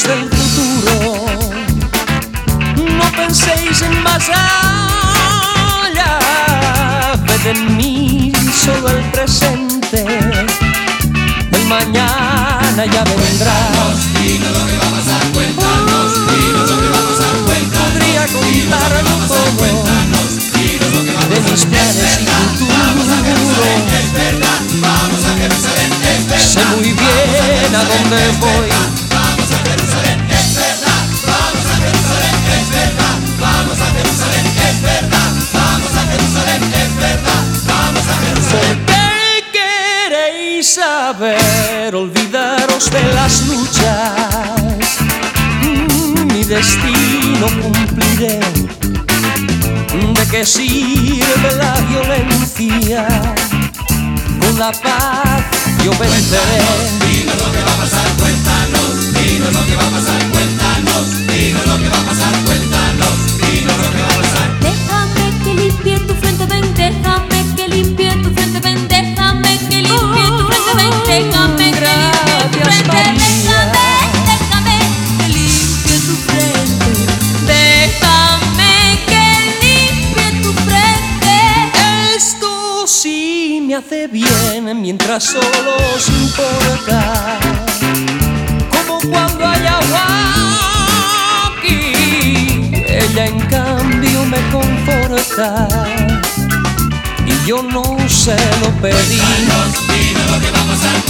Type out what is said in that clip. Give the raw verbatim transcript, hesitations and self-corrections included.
el futuro, no penséis en más allá, ved en mí solo el presente, el mañana ya vendrá. Dinos lo que va a pasar, cuéntanos, dinos lo que va a pasar, cuéntanos. Podría contarlo todo Dinos lo que va a de pasar, mis planes y vamos a Jerusalén, futuro. es verdad, vamos a Jerusalén, es verdad. Sé muy bien a dónde voy. Vamos a Jerusalén, es verdad, vamos a Jerusalén, es verdad, vamos a Jerusalén, es verdad, vamos a Jerusalén, es verdad, vamos a Jerusalén. ¿Por qué queréis saber? Olvidaros de las luchas, mm, mi destino cumpliré. ¿De qué sirve la violencia? Con la paz yo venceré. Dinos lo que va a pasar, cuéntanos, dinos lo que va a pasar, cuéntanos, dinos lo que va a pasar, cuéntanos, dinos lo que va a pasar. Déjame que limpie tu frente, ven, déjame que limpie tu frente, ven, déjame que limpie tu frente, ven, déjame que limpie tu Gracias, frente, María. déjame, déjame que limpie tu frente, déjame que limpie tu frente. Esto sí me hace bien mientras solo os importa, como cuando hay agua aquí, ella en cambio me conforta y yo no se lo pedí. Dinos lo que va a pasar,